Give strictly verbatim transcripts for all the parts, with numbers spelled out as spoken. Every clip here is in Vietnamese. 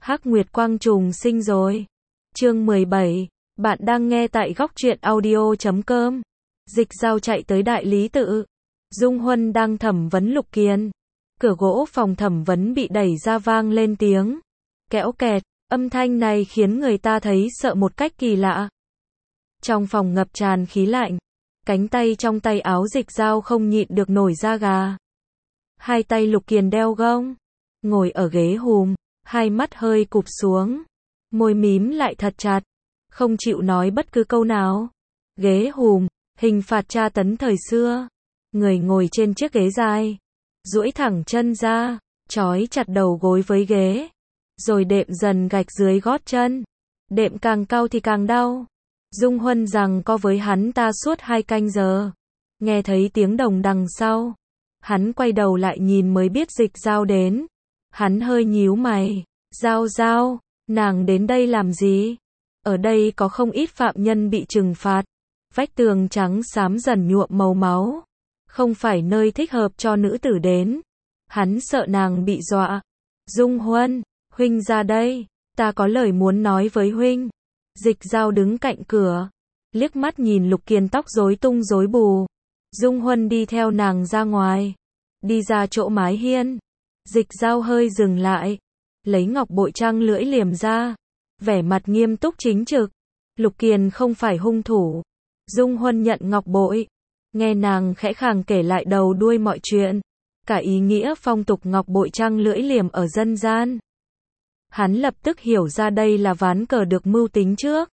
Hắc Nguyệt Quang trùng sinh rồi. Chương mười bảy, bạn đang nghe tại góc truyện audio chấm com. Dịch Dao chạy tới đại lý tự. Dung Huân đang thẩm vấn Lục Kiền. Cửa gỗ phòng thẩm vấn bị đẩy ra vang lên tiếng kéo kẹt, âm thanh này khiến người ta thấy sợ một cách kỳ lạ. Trong phòng ngập tràn khí lạnh, cánh tay trong tay áo Dịch Dao không nhịn được nổi da gà. Hai tay Lục Kiền đeo gông, ngồi ở ghế hùm, hai mắt hơi cụp xuống, môi mím lại thật chặt, không chịu nói bất cứ câu nào. Ghế hùm, hình phạt tra tấn thời xưa. Người ngồi trên chiếc ghế dài, duỗi thẳng chân ra, trói chặt đầu gối với ghế, rồi đệm dần gạch dưới gót chân. Đệm càng cao thì càng đau. Dung Huân rằng co với hắn ta suốt hai canh giờ. Nghe thấy tiếng đồng đằng sau, hắn quay đầu lại nhìn mới biết Dịch Dao đến. Hắn hơi nhíu mày. Dao Dao, nàng đến đây làm gì? Ở đây có không ít phạm nhân bị trừng phạt. Vách tường trắng xám dần nhuộm màu máu. Không phải nơi thích hợp cho nữ tử đến. Hắn sợ nàng bị dọa. Dung Huân, huynh ra đây, ta có lời muốn nói với huynh. Dịch Dao đứng cạnh cửa, liếc mắt nhìn Lục Kiền tóc rối tung rối bù. Dung Huân đi theo nàng ra ngoài, đi ra chỗ mái hiên. Dịch Dao hơi dừng lại, lấy ngọc bội trăng lưỡi liềm ra, vẻ mặt nghiêm túc chính trực. Lục Kiền không phải hung thủ. Dung Huân nhận ngọc bội, nghe nàng khẽ khàng kể lại đầu đuôi mọi chuyện, cả ý nghĩa phong tục ngọc bội trăng lưỡi liềm ở dân gian. Hắn lập tức hiểu ra đây là ván cờ được mưu tính trước.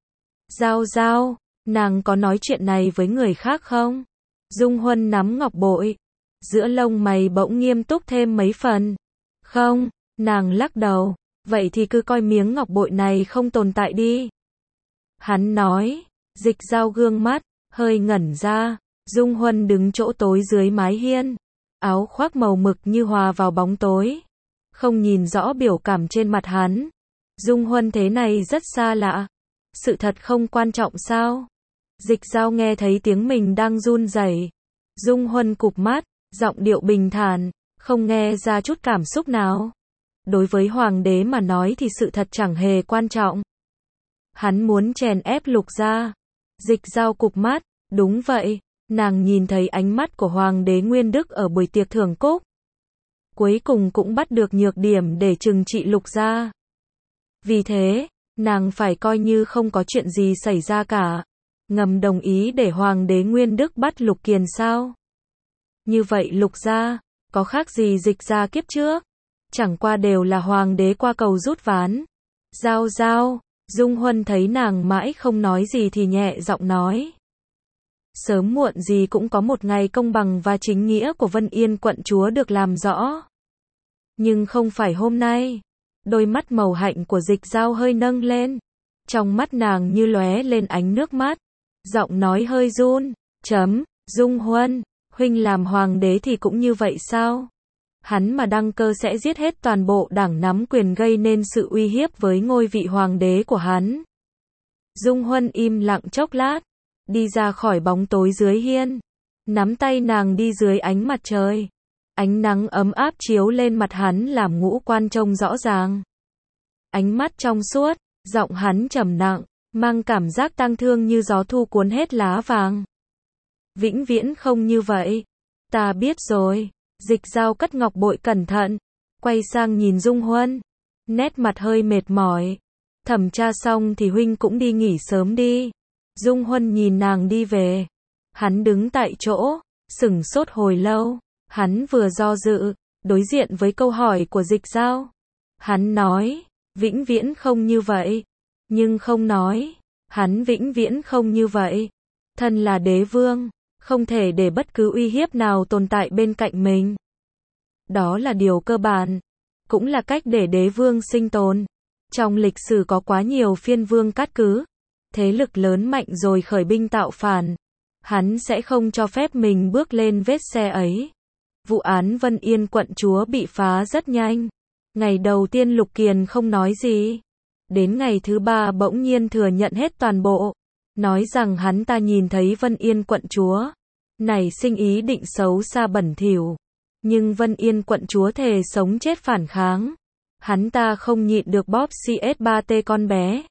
Dao Dao, nàng có nói chuyện này với người khác không? Dung Huân nắm ngọc bội, giữa lông mày bỗng nghiêm túc thêm mấy phần. Không, nàng lắc đầu. Vậy thì cứ coi miếng ngọc bội này không tồn tại đi. Hắn nói. Dịch Dao gương mắt hơi ngẩn ra. Dung Huân đứng chỗ tối dưới mái hiên, áo khoác màu mực như hòa vào bóng tối, không nhìn rõ biểu cảm trên mặt hắn. Dung Huân thế này rất xa lạ. Sự thật không quan trọng sao? Dịch Dao nghe thấy tiếng mình đang run rẩy. Dung Huân cụp mắt, giọng điệu bình thản, không nghe ra chút cảm xúc nào. Đối với hoàng đế mà nói thì sự thật chẳng hề quan trọng. Hắn muốn chèn ép Lục gia. Dịch Dao cụp mắt, đúng vậy, nàng nhìn thấy ánh mắt của hoàng đế Nguyên Đức ở buổi tiệc thưởng cúc. Cuối cùng cũng bắt được nhược điểm để trừng trị Lục gia. Vì thế, nàng phải coi như không có chuyện gì xảy ra cả. Ngầm đồng ý để hoàng đế Nguyên Đức bắt Lục Kiền sao? Như vậy Lục gia, có khác gì Dịch gia kiếp trước? Chẳng qua đều là hoàng đế qua cầu rút ván. Dao Dao, Dung Huân thấy nàng mãi không nói gì thì nhẹ giọng nói. Sớm muộn gì cũng có một ngày công bằng và chính nghĩa của Vân Yên quận chúa được làm rõ. Nhưng không phải hôm nay. Đôi mắt màu hạnh của Dịch Dao hơi nâng lên. Trong mắt nàng như lóe lên ánh nước mắt. Giọng nói hơi run. Chấm, Dung Huân, huynh làm hoàng đế thì cũng như vậy sao? Hắn mà đăng cơ sẽ giết hết toàn bộ đảng nắm quyền gây nên sự uy hiếp với ngôi vị hoàng đế của hắn. Dung Huân im lặng chốc lát, đi ra khỏi bóng tối dưới hiên, nắm tay nàng đi dưới ánh mặt trời. Ánh nắng ấm áp chiếu lên mặt hắn làm ngũ quan trông rõ ràng. Ánh mắt trong suốt, giọng hắn trầm nặng, mang cảm giác tang thương như gió thu cuốn hết lá vàng. Vĩnh viễn không như vậy. Ta biết rồi. Dịch Dao cất ngọc bội cẩn thận, quay sang nhìn Dung Huân, nét mặt hơi mệt mỏi. Thẩm tra xong thì huynh cũng đi nghỉ sớm đi. Dung Huân nhìn nàng đi về. Hắn đứng tại chỗ, sửng sốt hồi lâu. Hắn vừa do dự, đối diện với câu hỏi của Dịch Dao. Hắn nói, vĩnh viễn không như vậy. Nhưng không nói, hắn vĩnh viễn không như vậy. Thân là đế vương, không thể để bất cứ uy hiếp nào tồn tại bên cạnh mình. Đó là điều cơ bản, cũng là cách để đế vương sinh tồn. Trong lịch sử có quá nhiều phiên vương cát cứ, thế lực lớn mạnh rồi khởi binh tạo phản. Hắn sẽ không cho phép mình bước lên vết xe ấy. Vụ án Vân Yên quận chúa bị phá rất nhanh. Ngày đầu tiên Lục Kiền không nói gì. Đến ngày thứ ba bỗng nhiên thừa nhận hết toàn bộ. Nói rằng hắn ta nhìn thấy Vân Yên quận chúa nảy sinh ý định xấu xa bẩn thỉu. Nhưng Vân Yên quận chúa thề sống chết phản kháng. Hắn ta không nhịn được bóp xê ét ba tê con bé.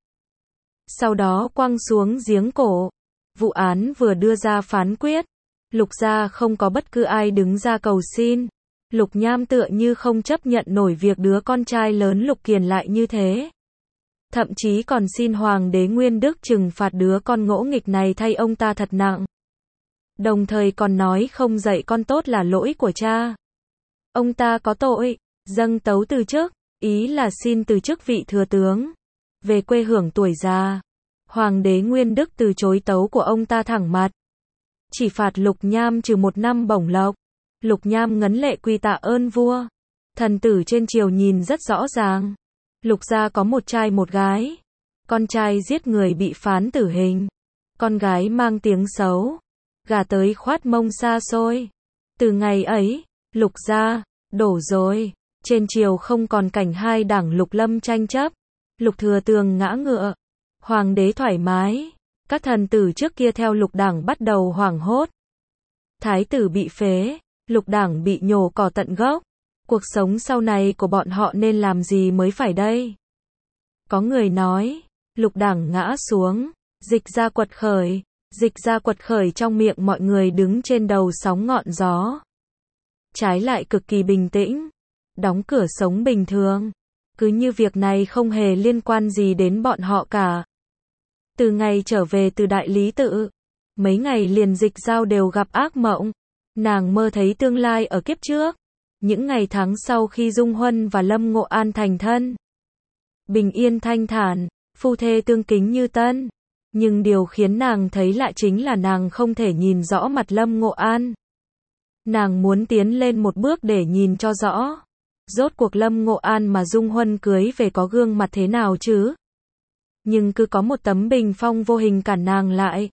Sau đó quăng xuống giếng cổ. Vụ án vừa đưa ra phán quyết. Lục gia không có bất cứ ai đứng ra cầu xin. Lục Nham tựa như không chấp nhận nổi việc đứa con trai lớn Lục Kiền lại như thế. Thậm chí còn xin Hoàng đế Nguyên Đức trừng phạt đứa con ngỗ nghịch này thay ông ta thật nặng. Đồng thời còn nói không dạy con tốt là lỗi của cha. Ông ta có tội, dâng tấu từ chức, ý là xin từ chức vị thừa tướng. Về quê hưởng tuổi già. Hoàng đế Nguyên Đức từ chối tấu của ông ta thẳng mặt. Chỉ phạt Lục Nham trừ một năm bổng lộc. Lục Nham ngấn lệ quy tạ ơn vua. Thần tử trên triều nhìn rất rõ ràng. Lục gia có một trai một gái. Con trai giết người bị phán tử hình. Con gái mang tiếng xấu. Gả tới khoát mông xa xôi. Từ ngày ấy, Lục gia, đổ rồi. Trên triều không còn cảnh hai đảng Lục Lâm tranh chấp. Lục Thừa Tường ngã ngựa. Hoàng đế thoải mái. Các thần tử trước kia theo Lục đảng bắt đầu hoảng hốt. Thái tử bị phế. Lục đảng bị nhổ cỏ tận gốc. Cuộc sống sau này của bọn họ nên làm gì mới phải đây? Có người nói, Lục đảng ngã xuống, Dịch gia quật khởi, Dịch gia quật khởi trong miệng mọi người đứng trên đầu sóng ngọn gió. Trái lại cực kỳ bình tĩnh, đóng cửa sống bình thường, cứ như việc này không hề liên quan gì đến bọn họ cả. Từ ngày trở về từ Đại Lý Tự, mấy ngày liền Dịch Giao đều gặp ác mộng. Nàng mơ thấy tương lai ở kiếp trước. Những ngày tháng sau khi Dung Huân và Lâm Ngộ An thành thân. Bình yên thanh thản, phu thê tương kính như tân. Nhưng điều khiến nàng thấy lạ chính là nàng không thể nhìn rõ mặt Lâm Ngộ An. Nàng muốn tiến lên một bước để nhìn cho rõ. Rốt cuộc Lâm Ngộ An mà Dung Huân cưới về có gương mặt thế nào chứ? Nhưng cứ có một tấm bình phong vô hình cản nàng lại.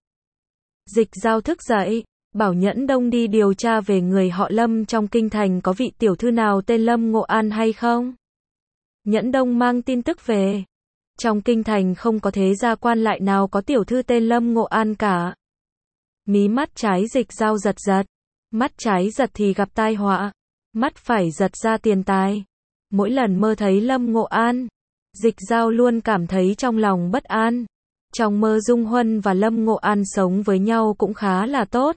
Dịch Giao thức dậy. Bảo Nhẫn Đông đi điều tra về người họ Lâm trong kinh thành có vị tiểu thư nào tên Lâm Ngộ An hay không. Nhẫn Đông mang tin tức về. Trong kinh thành không có thế gia quan lại nào có tiểu thư tên Lâm Ngộ An cả. Mí mắt trái Dịch Giao giật giật. Mắt trái giật thì gặp tai họa. Mắt phải giật ra tiền tài. Mỗi lần mơ thấy Lâm Ngộ An, Dịch Giao luôn cảm thấy trong lòng bất an. Trong mơ Dung Huân và Lâm Ngộ An sống với nhau cũng khá là tốt.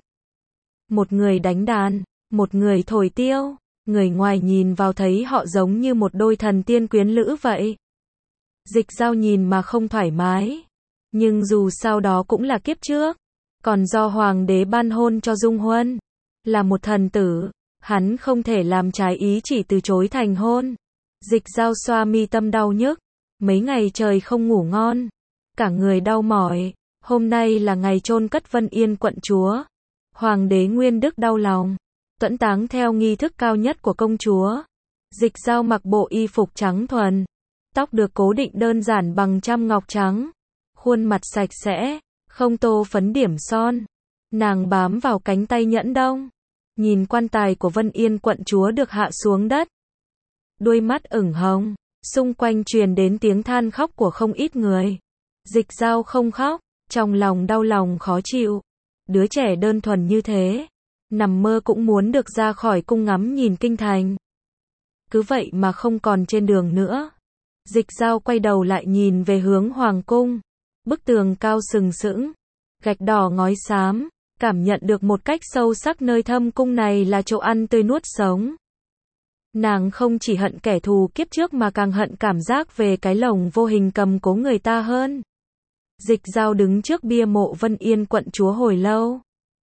Một người đánh đàn, một người thổi tiêu, người ngoài nhìn vào thấy họ giống như một đôi thần tiên quyến lữ vậy. Dịch Giao nhìn mà không thoải mái, nhưng dù sao đó cũng là kiếp trước, còn do Hoàng đế ban hôn cho Dung Huân, là một thần tử, hắn không thể làm trái ý chỉ từ chối thành hôn. Dịch Giao xoa mi tâm đau nhức, mấy ngày trời không ngủ ngon, cả người đau mỏi, hôm nay là ngày chôn cất Vân Yên quận chúa. Hoàng đế Nguyên Đức đau lòng, tuẫn táng theo nghi thức cao nhất của công chúa. Dịch Giao mặc bộ y phục trắng thuần, tóc được cố định đơn giản bằng trăm ngọc trắng, khuôn mặt sạch sẽ, không tô phấn điểm son. Nàng bám vào cánh tay Nhẫn Đông, nhìn quan tài của Vân Yên quận chúa được hạ xuống đất. Đôi mắt ửng hồng, xung quanh truyền đến tiếng than khóc của không ít người. Dịch Giao không khóc, trong lòng đau lòng khó chịu. Đứa trẻ đơn thuần như thế, nằm mơ cũng muốn được ra khỏi cung ngắm nhìn kinh thành. Cứ vậy mà không còn trên đường nữa. Dịch Giao quay đầu lại nhìn về hướng hoàng cung. Bức tường cao sừng sững, gạch đỏ ngói xám, cảm nhận được một cách sâu sắc nơi thâm cung này là chỗ ăn tươi nuốt sống. Nàng không chỉ hận kẻ thù kiếp trước mà càng hận cảm giác về cái lồng vô hình cầm cố người ta hơn. Dịch Giao đứng trước bia mộ Vân Yên quận chúa hồi lâu.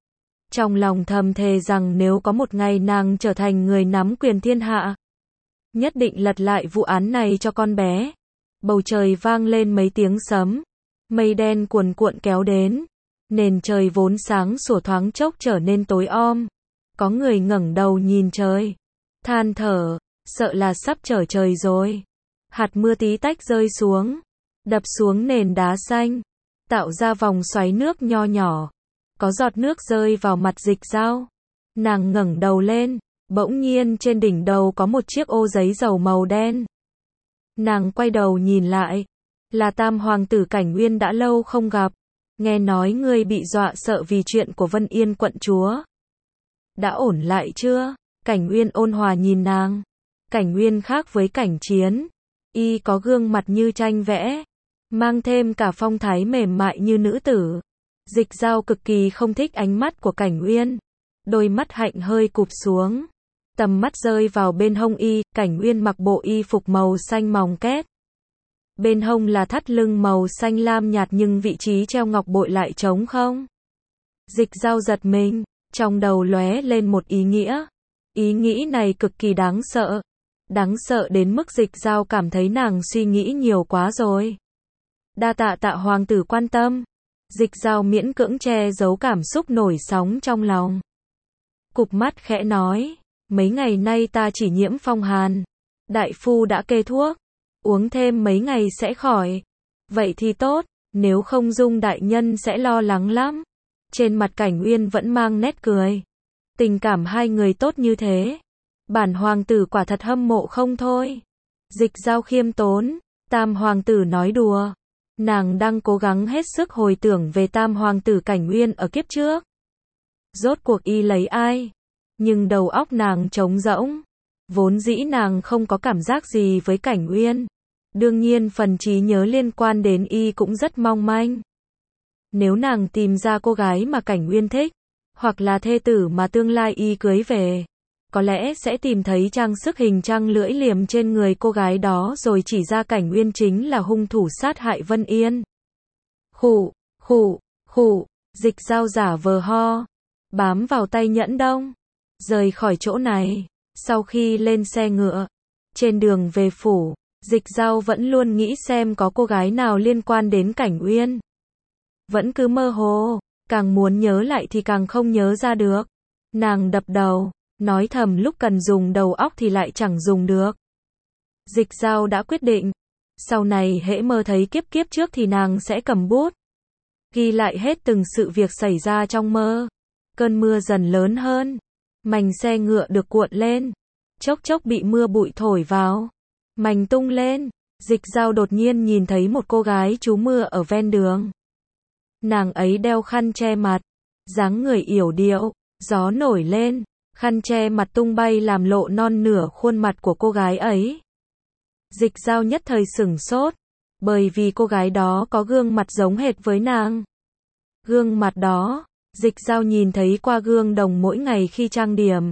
Trong lòng thầm thề rằng nếu có một ngày nàng trở thành người nắm quyền thiên hạ, nhất định lật lại vụ án này cho con bé. Bầu trời vang lên mấy tiếng sấm, mây đen cuồn cuộn kéo đến, nền trời vốn sáng sủa thoáng chốc trở nên tối om. Có người ngẩng đầu nhìn trời, than thở, sợ là sắp trở trời rồi. Hạt mưa tí tách rơi xuống, đập xuống nền đá xanh, tạo ra vòng xoáy nước nho nhỏ. Có giọt nước rơi vào mặt Dịch Giao. Nàng ngẩng đầu lên, bỗng nhiên trên đỉnh đầu có một chiếc ô giấy dầu màu đen. Nàng quay đầu nhìn lại, là Tam hoàng tử Cảnh Uyên đã lâu không gặp. Nghe nói ngươi bị dọa sợ vì chuyện của Vân Yên quận chúa. Đã ổn lại chưa? Cảnh Uyên ôn hòa nhìn nàng. Cảnh Uyên khác với Cảnh Chiến, Y có gương mặt như tranh vẽ, mang thêm cả phong thái mềm mại như nữ tử. Dịch Dao cực kỳ không thích ánh mắt của Cảnh Uyên. Đôi mắt hạnh hơi cụp xuống. Tầm mắt rơi vào bên hông y, Cảnh Uyên mặc bộ y phục màu xanh mòng két. Bên hông là thắt lưng màu xanh lam nhạt nhưng vị trí treo ngọc bội lại trống không. Dịch Dao giật mình, trong đầu lóe lên một ý nghĩa. Ý nghĩ này cực kỳ đáng sợ. Đáng sợ đến mức Dịch Dao cảm thấy nàng suy nghĩ nhiều quá rồi. Đa tạ tạ hoàng tử quan tâm. Dịch Dao miễn cưỡng che giấu cảm xúc nổi sóng trong lòng. Cụp mắt khẽ nói, mấy ngày nay ta chỉ nhiễm phong hàn. Đại phu đã kê thuốc, uống thêm mấy ngày sẽ khỏi. Vậy thì tốt, nếu không Dung đại nhân sẽ lo lắng lắm. Trên mặt Cảnh Uyên vẫn mang nét cười. Tình cảm hai người tốt như thế, bản hoàng tử quả thật hâm mộ không thôi. Dịch Dao khiêm tốn, Tam hoàng tử nói đùa. Nàng đang cố gắng hết sức hồi tưởng về Tam hoàng tử Cảnh Uyên ở kiếp trước. Rốt cuộc y lấy ai? Nhưng đầu óc nàng trống rỗng. Vốn dĩ nàng không có cảm giác gì với Cảnh Uyên. Đương nhiên phần trí nhớ liên quan đến y cũng rất mong manh. Nếu nàng tìm ra cô gái mà Cảnh Uyên thích, hoặc là thê tử mà tương lai y cưới về, có lẽ sẽ tìm thấy trang sức hình trăng lưỡi liềm trên người cô gái đó rồi chỉ ra Cảnh Uyên chính là hung thủ sát hại Vân Yên. Khụ, khụ, khụ, Dịch Dao giả vờ ho, bám vào tay Nhẫn Đông, rời khỏi chỗ này. Sau khi lên xe ngựa, trên đường về phủ, Dịch Dao vẫn luôn nghĩ xem có cô gái nào liên quan đến Cảnh Uyên. Vẫn cứ mơ hồ, càng muốn nhớ lại thì càng không nhớ ra được. Nàng đập đầu, nói thầm lúc cần dùng đầu óc thì lại chẳng dùng được. Dịch Dao đã quyết định, sau này hễ mơ thấy kiếp kiếp trước thì nàng sẽ cầm bút, ghi lại hết từng sự việc xảy ra trong mơ. Cơn mưa dần lớn hơn, mành xe ngựa được cuộn lên, chốc chốc bị mưa bụi thổi vào, mành tung lên. Dịch Dao đột nhiên nhìn thấy một cô gái trú mưa ở ven đường. Nàng ấy đeo khăn che mặt, dáng người yểu điệu, gió nổi lên, khăn che mặt tung bay làm lộ non nửa khuôn mặt của cô gái ấy. Dịch Dao nhất thời sửng sốt, bởi vì cô gái đó có gương mặt giống hệt với nàng. Gương mặt đó, Dịch Dao nhìn thấy qua gương đồng mỗi ngày khi trang điểm.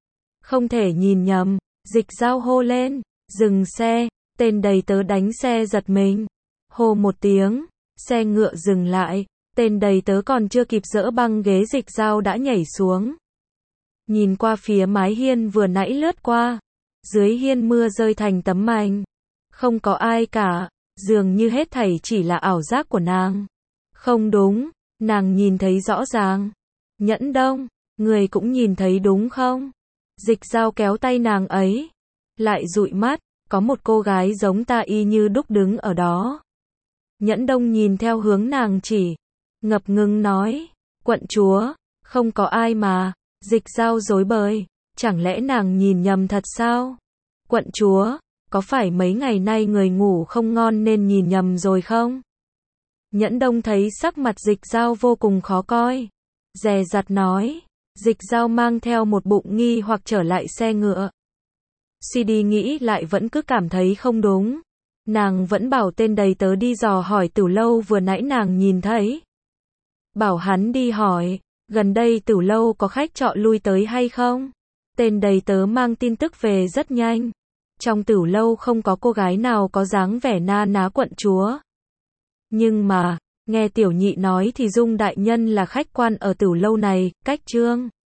Không thể nhìn nhầm, Dịch Dao hô lên, dừng xe, tên đầy tớ đánh xe giật mình. Hô một tiếng, xe ngựa dừng lại, tên đầy tớ còn chưa kịp dỡ băng ghế Dịch Dao đã nhảy xuống. Nhìn qua phía mái hiên vừa nãy lướt qua, dưới hiên mưa rơi thành tấm mành. Không có ai cả, dường như hết thảy chỉ là ảo giác của nàng. Không đúng, nàng nhìn thấy rõ ràng. Nhẫn Đông, người cũng nhìn thấy đúng không? Dịch Dao kéo tay nàng ấy, lại dụi mắt, có một cô gái giống ta y như đúc đứng ở đó. Nhẫn Đông nhìn theo hướng nàng chỉ, ngập ngừng nói, quận chúa, không có ai mà. Dịch Dao rối bời, chẳng lẽ nàng nhìn nhầm thật sao? Quận chúa, có phải mấy ngày nay người ngủ không ngon nên nhìn nhầm rồi không? Nhẫn Đông thấy sắc mặt Dịch Dao vô cùng khó coi, dè dặt nói. Dịch Dao mang theo một bụng nghi hoặc trở lại xe ngựa. Suy đi nghĩ lại vẫn cứ cảm thấy không đúng. Nàng vẫn bảo tên đầy tớ đi dò hỏi Tửu Lâu vừa nãy nàng nhìn thấy. Bảo hắn đi hỏi, gần đây Tửu Lâu có khách trọ lui tới hay không? Tên đầy tớ mang tin tức về rất nhanh. Trong Tửu Lâu không có cô gái nào có dáng vẻ na ná quận chúa. Nhưng mà, nghe tiểu nhị nói thì Dung đại nhân là khách quan ở Tửu Lâu này, cách Trương